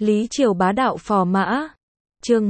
Lý Triều bá đạo phò mã. Chương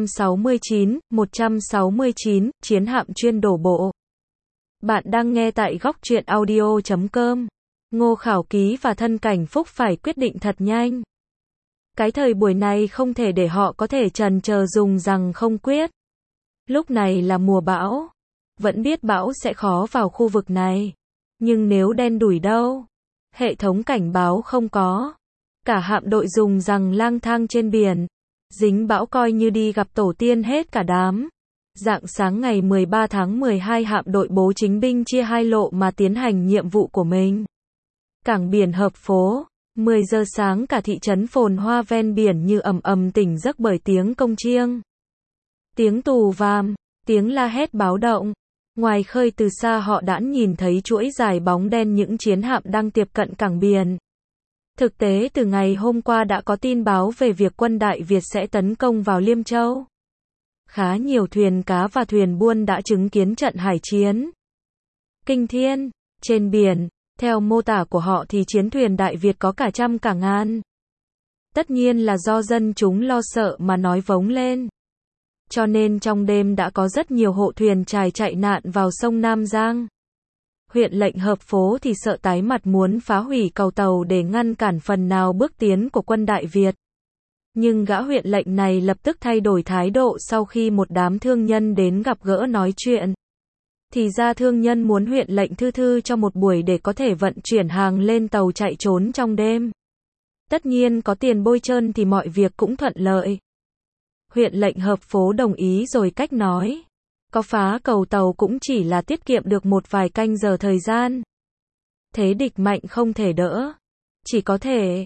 169, chiến hạm chuyên đổ bộ. Bạn đang nghe tại góc truyện audio.com. Ngô Khảo Ký và Thân Cảnh Phúc phải quyết định thật nhanh. Cái thời buổi này không thể để họ có thể chần chờ dùng rằng không quyết. Lúc này là mùa bão. Vẫn biết bão sẽ khó vào khu vực này. Nhưng nếu đen đủi đâu? Hệ thống cảnh báo không có. Cả hạm đội dùng rằng lang thang trên biển. Dính bão coi như đi gặp tổ tiên hết cả đám. Rạng sáng ngày 13 tháng 12 hạm đội Bố Chính binh chia hai lộ mà tiến hành nhiệm vụ của mình. Cảng biển Hợp Phố. 10 giờ sáng cả thị trấn phồn hoa ven biển như ầm ầm tỉnh giấc bởi tiếng công chiêng. Tiếng tù vàm, tiếng la hét báo động. Ngoài khơi từ xa họ đã nhìn thấy chuỗi dài bóng đen những chiến hạm đang tiếp cận cảng biển. Thực tế từ ngày hôm qua đã có tin báo về việc quân Đại Việt sẽ tấn công vào Liêm Châu. Khá nhiều thuyền cá và thuyền buôn đã chứng kiến trận hải chiến kinh thiên trên biển. Theo mô tả của họ thì chiến thuyền Đại Việt có cả trăm cả ngàn. Tất nhiên là do dân chúng lo sợ mà nói vống lên. Cho nên trong đêm đã có rất nhiều hộ thuyền trài chạy nạn vào sông Nam Giang. Huyện lệnh Hợp Phố thì sợ tái mặt muốn phá hủy cầu tàu để ngăn cản phần nào bước tiến của quân Đại Việt. Nhưng gã huyện lệnh này lập tức thay đổi thái độ sau khi một đám thương nhân đến gặp gỡ nói chuyện. Thì ra thương nhân muốn huyện lệnh thư cho một buổi để có thể vận chuyển hàng lên tàu chạy trốn trong đêm. Tất nhiên có tiền bôi trơn thì mọi việc cũng thuận lợi. Huyện lệnh Hợp Phố đồng ý rồi cách nói. Có phá cầu tàu cũng chỉ là tiết kiệm được một vài canh giờ thời gian. Thế địch mạnh không thể đỡ. Chỉ có thể,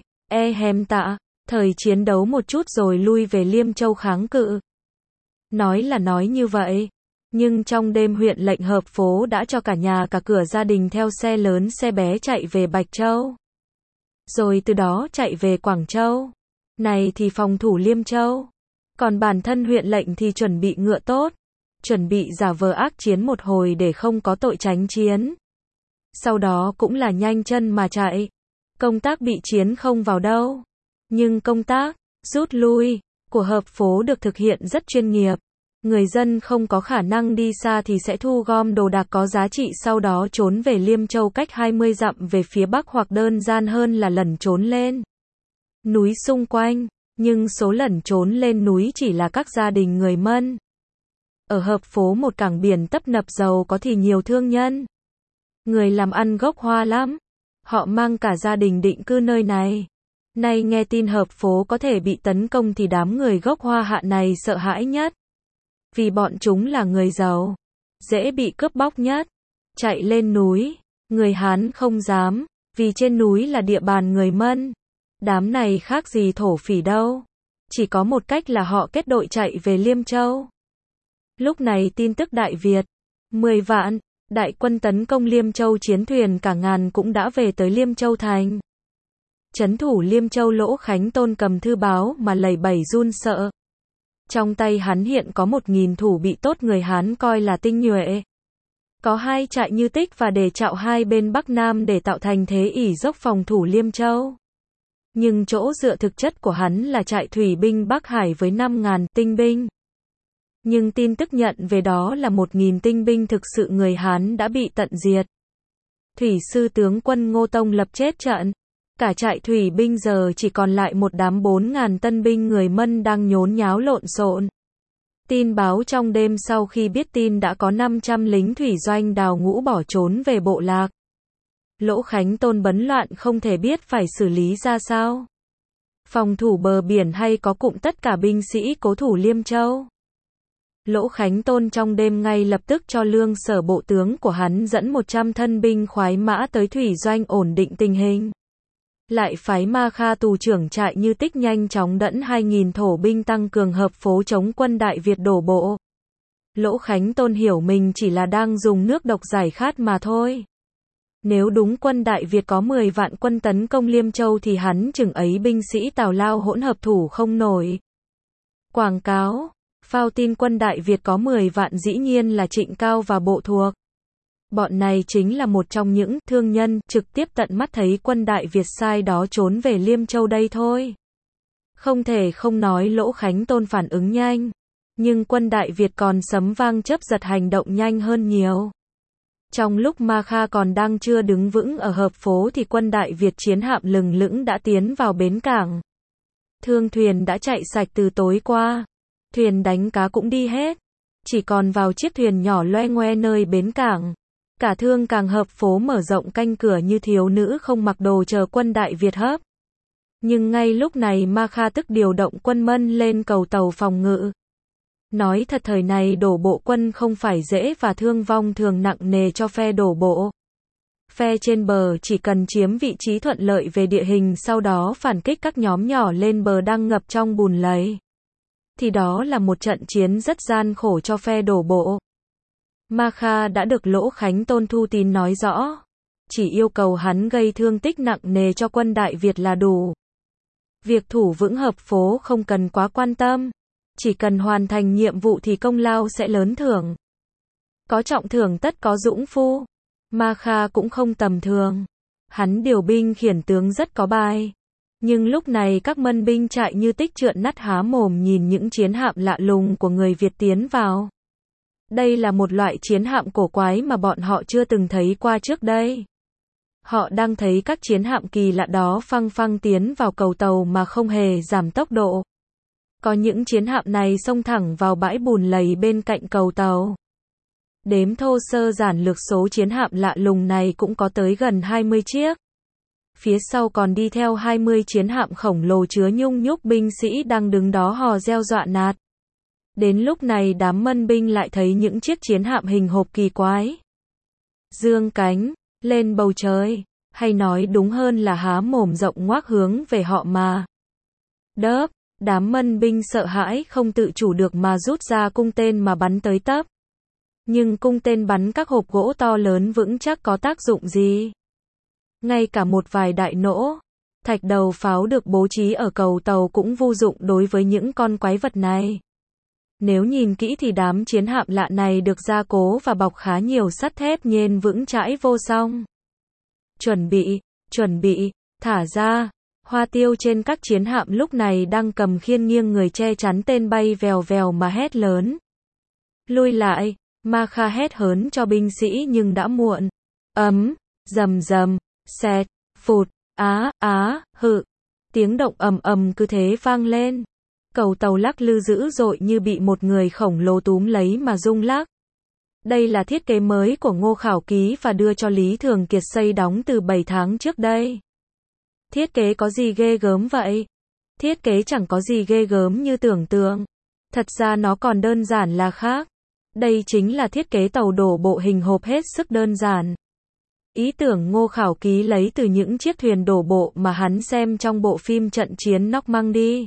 thời chiến đấu một chút rồi lui về Liêm Châu kháng cự. Nói là nói như vậy. Nhưng trong đêm huyện lệnh Hợp Phố đã cho cả nhà cả cửa gia đình theo xe lớn xe bé chạy về Bạch Châu. Rồi từ đó chạy về Quảng Châu. Này thì phòng thủ Liêm Châu. Còn bản thân huyện lệnh thì chuẩn bị ngựa tốt. Chuẩn bị giả vờ ác chiến một hồi để không có tội tránh chiến. Sau đó cũng là nhanh chân mà chạy. Công tác bị chiến không vào đâu. Nhưng công tác rút lui của Hợp Phố được thực hiện rất chuyên nghiệp. Người dân không có khả năng đi xa thì sẽ thu gom đồ đạc có giá trị sau đó trốn về Liêm Châu cách 20 dặm về phía bắc hoặc đơn giản hơn là lẩn trốn lên núi xung quanh. Nhưng số lẩn trốn lên núi chỉ là các gia đình người Mân. Ở Hợp Phố một cảng biển tấp nập giàu có thì nhiều thương nhân. Người làm ăn gốc Hoa lắm. Họ mang cả gia đình định cư nơi này. Nay nghe tin Hợp Phố có thể bị tấn công thì đám người gốc Hoa hạ này sợ hãi nhất. Vì bọn chúng là người giàu. Dễ bị cướp bóc nhất. Chạy lên núi. Người Hán không dám. Vì trên núi là địa bàn người Mân. Đám này khác gì thổ phỉ đâu. Chỉ có một cách là họ kết đội chạy về Liêm Châu. Lúc này tin tức Đại Việt 10 vạn đại quân tấn công Liêm Châu chiến thuyền cả ngàn cũng đã về tới Liêm Châu thành. Trấn thủ Liêm Châu Lỗ Khánh Tôn cầm thư báo mà lẩy bẩy run sợ. Trong tay hắn hiện có 1.000 thủ bị tốt người Hán coi là tinh nhuệ. Có 2 trại Như Tích và Đề Trạo hai bên Bắc Nam để tạo thành thế ỷ dốc phòng thủ Liêm Châu. Nhưng chỗ dựa thực chất của hắn là trại thủy binh Bắc Hải với 5.000 tinh binh. Nhưng tin tức nhận về đó là 1.000 tinh binh thực sự người Hán đã bị tận diệt. Thủy sư tướng quân Ngô Tông lập chết trận. Cả trại thủy binh giờ chỉ còn lại một đám 4.000 tân binh người Mân đang nhốn nháo lộn xộn. Tin báo trong đêm sau khi biết tin đã có 500 lính thủy doanh đào ngũ bỏ trốn về bộ lạc. Lỗ Khánh Tôn bấn loạn không thể biết phải xử lý ra sao. Phòng thủ bờ biển hay có cụm tất cả binh sĩ cố thủ Liêm Châu. Lỗ Khánh Tôn trong đêm ngay lập tức cho Lương Sở bộ tướng của hắn dẫn 100 thân binh khoái mã tới thủy doanh ổn định tình hình. Lại phái Ma Kha tù trưởng trại Như Tích nhanh chóng dẫn 2.000 thổ binh tăng cường Hợp Phố chống quân Đại Việt đổ bộ. Lỗ Khánh Tôn hiểu mình chỉ là đang dùng nước độc giải khát mà thôi. Nếu đúng quân Đại Việt có 10 vạn quân tấn công Liêm Châu thì hắn chừng ấy binh sĩ tào lao hỗn hợp thủ không nổi. Quảng cáo, phao tin quân Đại Việt có 10 vạn dĩ nhiên là Trịnh Cao và bộ thuộc. Bọn này chính là một trong những thương nhân trực tiếp tận mắt thấy quân Đại Việt sai đó trốn về Liêm Châu đây thôi. Không thể không nói Lỗ Khánh Tôn phản ứng nhanh. Nhưng quân Đại Việt còn sấm vang chớp giật hành động nhanh hơn nhiều. Trong lúc Ma Kha còn đang chưa đứng vững ở hợp phố thì quân Đại Việt chiến hạm lừng lững đã tiến vào bến cảng. Thương thuyền đã chạy sạch từ tối qua. Thuyền đánh cá cũng đi hết. Chỉ còn vào chiếc thuyền nhỏ loe ngoe nơi bến cảng. Cả thương càng hợp phố mở rộng canh cửa như thiếu nữ không mặc đồ chờ quân Đại Việt hấp. Nhưng ngay lúc này Ma Kha tức điều động quân Mân lên cầu tàu phòng ngự. Nói thật thời này đổ bộ quân không phải dễ và thương vong thường nặng nề cho phe đổ bộ. Phe trên bờ chỉ cần chiếm vị trí thuận lợi về địa hình sau đó phản kích các nhóm nhỏ lên bờ đang ngập trong bùn lầy. Thì đó là một trận chiến rất gian khổ cho phe đổ bộ. Ma Kha đã được Lỗ Khánh Tôn thu tín nói rõ. Chỉ yêu cầu hắn gây thương tích nặng nề cho quân Đại Việt là đủ. Việc thủ vững hợp phố không cần quá quan tâm. Chỉ cần hoàn thành nhiệm vụ thì công lao sẽ lớn thưởng. Có trọng thưởng tất có dũng phu. Ma Kha cũng không tầm thường. Hắn điều binh khiển tướng rất có bài. Nhưng lúc này các Mân binh chạy như tích trượn nắt há mồm nhìn những chiến hạm lạ lùng của người Việt tiến vào. Đây là một loại chiến hạm cổ quái mà bọn họ chưa từng thấy qua trước đây. Họ đang thấy các chiến hạm kỳ lạ đó phăng phăng tiến vào cầu tàu mà không hề giảm tốc độ. Có những chiến hạm này xông thẳng vào bãi bùn lầy bên cạnh cầu tàu. Đếm thô sơ giản lược số chiến hạm lạ lùng này cũng có tới gần 20 chiếc. Phía sau còn đi theo 20 chiến hạm khổng lồ chứa nhung nhúc binh sĩ đang đứng đó hò reo dọa nạt. Đến lúc này đám Mân binh lại thấy những chiếc chiến hạm hình hộp kỳ quái. Dương cánh, lên bầu trời, hay nói đúng hơn là há mồm rộng ngoác hướng về họ mà. Đớp, đám Mân binh sợ hãi không tự chủ được mà rút ra cung tên mà bắn tới tấp. Nhưng cung tên bắn các hộp gỗ to lớn vững chắc có tác dụng gì? Ngay cả một vài đại nỗ, thạch đầu pháo được bố trí ở cầu tàu cũng vô dụng đối với những con quái vật này. Nếu nhìn kỹ thì đám chiến hạm lạ này được gia cố và bọc khá nhiều sắt thép nên vững chãi vô song. Chuẩn bị, thả ra. Hoa Tiêu trên các chiến hạm lúc này đang cầm khiên nghiêng người che chắn tên bay vèo vèo mà hét lớn. Lui lại, Ma Kha hét hớn cho binh sĩ nhưng đã muộn. Rầm rầm, xẹt, phụt, hự. Tiếng động ầm ầm cứ thế vang lên. Cầu tàu lắc lư dữ dội như bị một người khổng lồ túm lấy mà rung lắc. Đây là thiết kế mới của Ngô Khảo Ký và đưa cho Lý Thường Kiệt xây đóng từ 7 tháng trước đây. Thiết kế có gì ghê gớm vậy? Thiết kế chẳng có gì ghê gớm như tưởng tượng. Thật ra nó còn đơn giản là khác. Đây chính là thiết kế tàu đổ bộ hình hộp hết sức đơn giản. Ý tưởng Ngô Khảo Ký lấy từ những chiếc thuyền đổ bộ mà hắn xem trong bộ phim Trận chiến Normandy.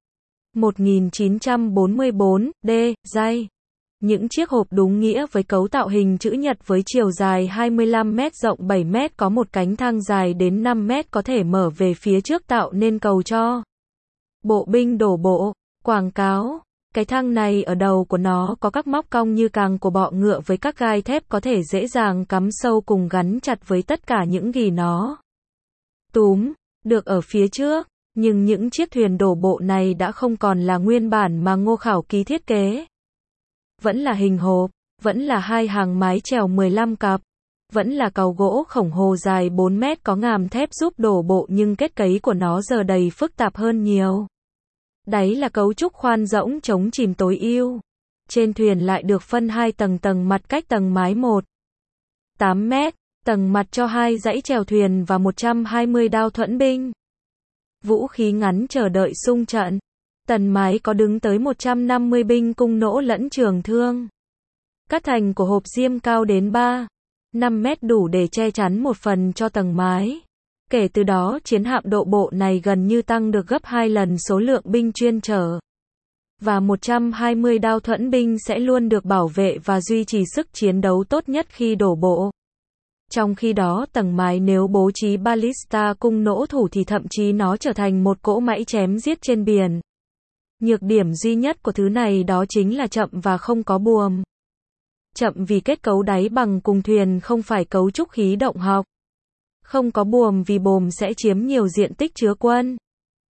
1944, Giây. Những chiếc hộp đúng nghĩa với cấu tạo hình chữ nhật với chiều dài 25 m rộng 7 m có một cánh thang dài đến 5 m có thể mở về phía trước tạo nên cầu cho bộ binh đổ bộ. Quảng cáo. Cái thang này ở đầu của nó có các móc cong như càng của bọ ngựa với các gai thép có thể dễ dàng cắm sâu cùng gắn chặt với tất cả những gì nó túm được ở phía trước. Nhưng những chiếc thuyền đổ bộ này đã không còn là nguyên bản mà Ngô Khảo Ký thiết kế. Vẫn là hình hộp, vẫn là hai hàng mái chèo 15 cặp, vẫn là cầu gỗ khổng hồ dài 4 mét có ngàm thép giúp đổ bộ nhưng kết cấu của nó giờ đầy phức tạp hơn nhiều. Đáy là cấu trúc khoan rỗng chống chìm tối ưu. Trên thuyền lại được phân hai tầng mặt cách tầng mái 8 mét, tầng mặt cho hai dãy chèo thuyền và 120 đao thuẫn binh. Vũ khí ngắn chờ đợi xung trận. Tần mái có đứng tới 150 binh cung nỗ lẫn trường thương. Các thành của hộp diêm cao đến 5 mét đủ để che chắn một phần cho tầng mái. Kể từ đó chiến hạm đổ bộ này gần như tăng được gấp 2 lần số lượng binh chuyên chở. Và 120 đao thuẫn binh sẽ luôn được bảo vệ và duy trì sức chiến đấu tốt nhất khi đổ bộ. Trong khi đó tầng mái nếu bố trí ballista cung nỗ thủ thì thậm chí nó trở thành một cỗ mãi chém giết trên biển. Nhược điểm duy nhất của thứ này đó chính là chậm và không có buồm. Chậm vì kết cấu đáy bằng cùng thuyền không phải cấu trúc khí động học. Không có buồm vì buồm sẽ chiếm nhiều diện tích chứa quân.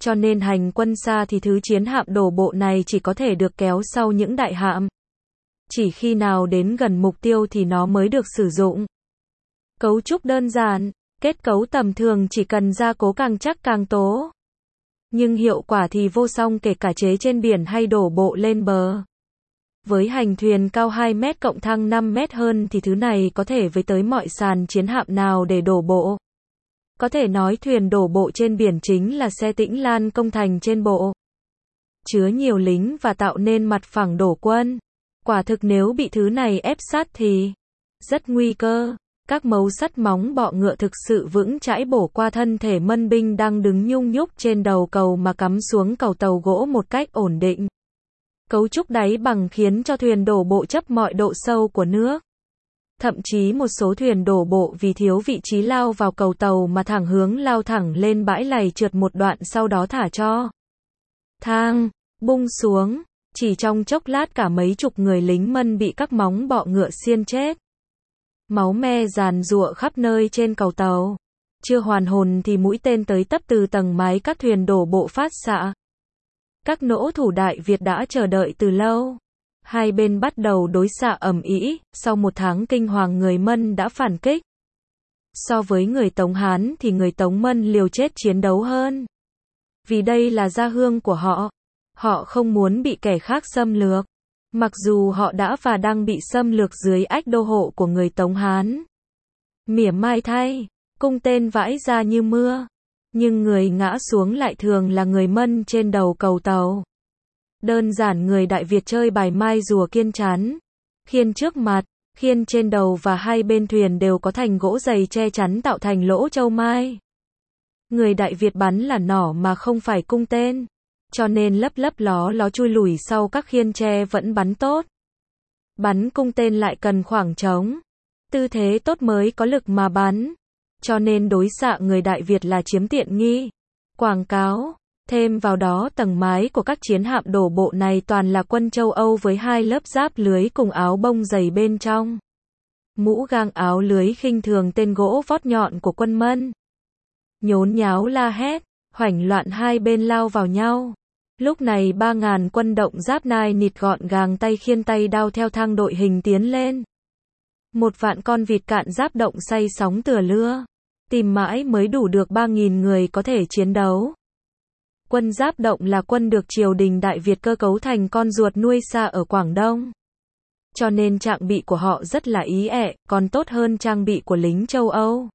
cho nên hành quân xa thì thứ chiến hạm đổ bộ này chỉ có thể được kéo sau những đại hạm. Chỉ khi nào đến gần mục tiêu thì nó mới được sử dụng. Cấu trúc đơn giản, kết cấu tầm thường chỉ cần gia cố càng chắc càng tố. Nhưng hiệu quả thì vô song kể cả chế trên biển hay đổ bộ lên bờ. Với hành thuyền cao 2 mét cộng thang 5 mét hơn thì thứ này có thể với tới mọi sàn chiến hạm nào để đổ bộ. Có thể nói thuyền đổ bộ trên biển chính là xe Tĩnh Lan công thành trên bộ. Chứa nhiều lính và tạo nên mặt phẳng đổ quân. Quả thực nếu bị thứ này ép sát thì rất nguy cơ. Các mấu sắt móng bọ ngựa thực sự vững chãi bổ qua thân thể mân binh đang đứng nhung nhúc trên đầu cầu mà cắm xuống cầu tàu gỗ một cách ổn định. Cấu trúc đáy bằng khiến cho thuyền đổ bộ chấp mọi độ sâu của nước. Thậm chí một số thuyền đổ bộ vì thiếu vị trí lao vào cầu tàu mà thẳng hướng lao thẳng lên bãi lầy trượt một đoạn sau đó thả cho thang bung xuống. Chỉ trong chốc lát cả mấy chục người lính Mân bị các móng bọ ngựa xiên chết. Máu me giàn giụa khắp nơi trên cầu tàu. Chưa hoàn hồn thì mũi tên tới tấp từ tầng mái các thuyền đổ bộ phát xạ. Các nỗ thủ Đại Việt đã chờ đợi từ lâu. Hai bên bắt đầu đối xạ ầm ĩ, sau một tháng kinh hoàng người Mân đã phản kích. So với người Tống Hán thì người Tống Mân liều chết chiến đấu hơn. Vì đây là gia hương của họ. Họ không muốn bị kẻ khác xâm lược. Mặc dù họ đã và đang bị xâm lược dưới ách đô hộ của người Tống Hán. Mỉa mai thay, cung tên vãi ra như mưa. Nhưng người ngã xuống lại thường là người Mân trên đầu cầu tàu. Đơn giản người Đại Việt chơi bài mai rùa kiên chắn. Khiên trước mặt, khiên trên đầu và hai bên thuyền đều có thành gỗ dày che chắn tạo thành lỗ châu mai. Người Đại Việt bắn là nỏ mà không phải cung tên. Cho nên lấp lấp ló ló chui lùi sau các khiên tre vẫn bắn tốt. Bắn cung tên lại cần khoảng trống. Tư thế tốt mới có lực mà bắn. Cho nên đối xạ người Đại Việt là chiếm tiện nghi. Quảng cáo. Thêm vào đó tầng mái của các chiến hạm đổ bộ này toàn là quân châu Âu với hai lớp giáp lưới cùng áo bông dày bên trong. Mũ gang áo lưới khinh thường tên gỗ vót nhọn của quân Mân. Nhốn nháo la hét, hoành loạn hai bên lao vào nhau. Lúc này 3.000 quân động giáp nai nịt gọn gàng tay khiên tay đao theo thang đội hình tiến lên. 1 vạn con vịt cạn giáp động say sóng tựa lưa. Tìm mãi mới đủ được 3.000 người có thể chiến đấu. Quân giáp động là quân được triều đình Đại Việt cơ cấu thành con ruột nuôi xa ở Quảng Đông. Cho nên trang bị của họ rất là ý ẹ, còn tốt hơn trang bị của lính châu Âu.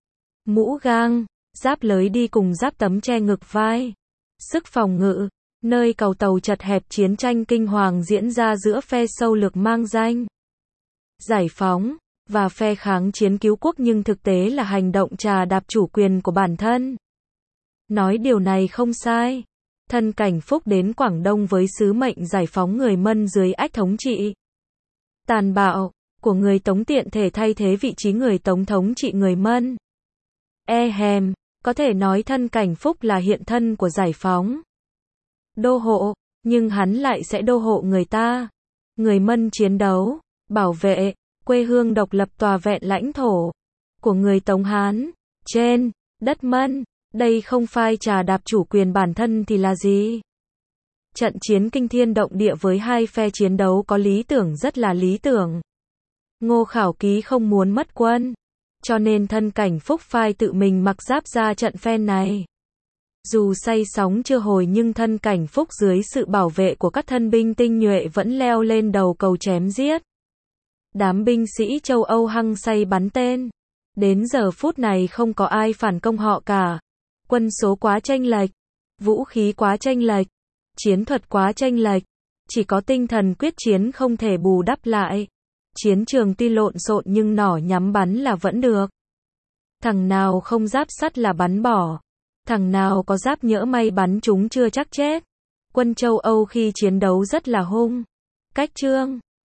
Mũ gang, giáp lưới đi cùng giáp tấm che ngực vai. Sức phòng ngự, nơi cầu tàu chật hẹp chiến tranh kinh hoàng diễn ra giữa phe sâu lược mang danh Giải phóng và phe kháng chiến cứu quốc nhưng thực tế là hành động trà đạp chủ quyền của bản thân. Nói điều này không sai. Thân Cảnh Phúc đến Quảng Đông với sứ mệnh giải phóng người Mân dưới ách thống trị tàn bạo của người Tống tiện thể thay thế vị trí người Tống thống trị người Mân. Có thể nói Thân Cảnh Phúc là hiện thân của giải phóng đô hộ, nhưng hắn lại sẽ đô hộ người ta. Người Mân chiến đấu, bảo vệ quê hương độc lập tòa vẹn lãnh thổ của người Tống Hán trên đất Mân. Đây không phải trà đạp chủ quyền bản thân thì là gì? Trận chiến kinh thiên động địa với hai phe chiến đấu có lý tưởng rất là lý tưởng. Ngô Khảo Ký không muốn mất quân. Cho nên Thân Cảnh Phúc phai tự mình mặc giáp ra trận phen này. Dù say sóng chưa hồi nhưng Thân Cảnh Phúc dưới sự bảo vệ của các thân binh tinh nhuệ vẫn leo lên đầu cầu chém giết. Đám binh sĩ châu Âu hăng say bắn tên. Đến giờ phút này không có ai phản công họ cả. Quân số quá chênh lệch, vũ khí quá chênh lệch, chiến thuật quá chênh lệch, chỉ có tinh thần quyết chiến không thể bù đắp lại. Chiến trường tuy lộn xộn nhưng nỏ nhắm bắn là vẫn được. Thằng nào không giáp sắt là bắn bỏ. Thằng nào có giáp nhỡ may bắn chúng chưa chắc chết. Quân châu Âu khi chiến đấu rất là hung. Cách chương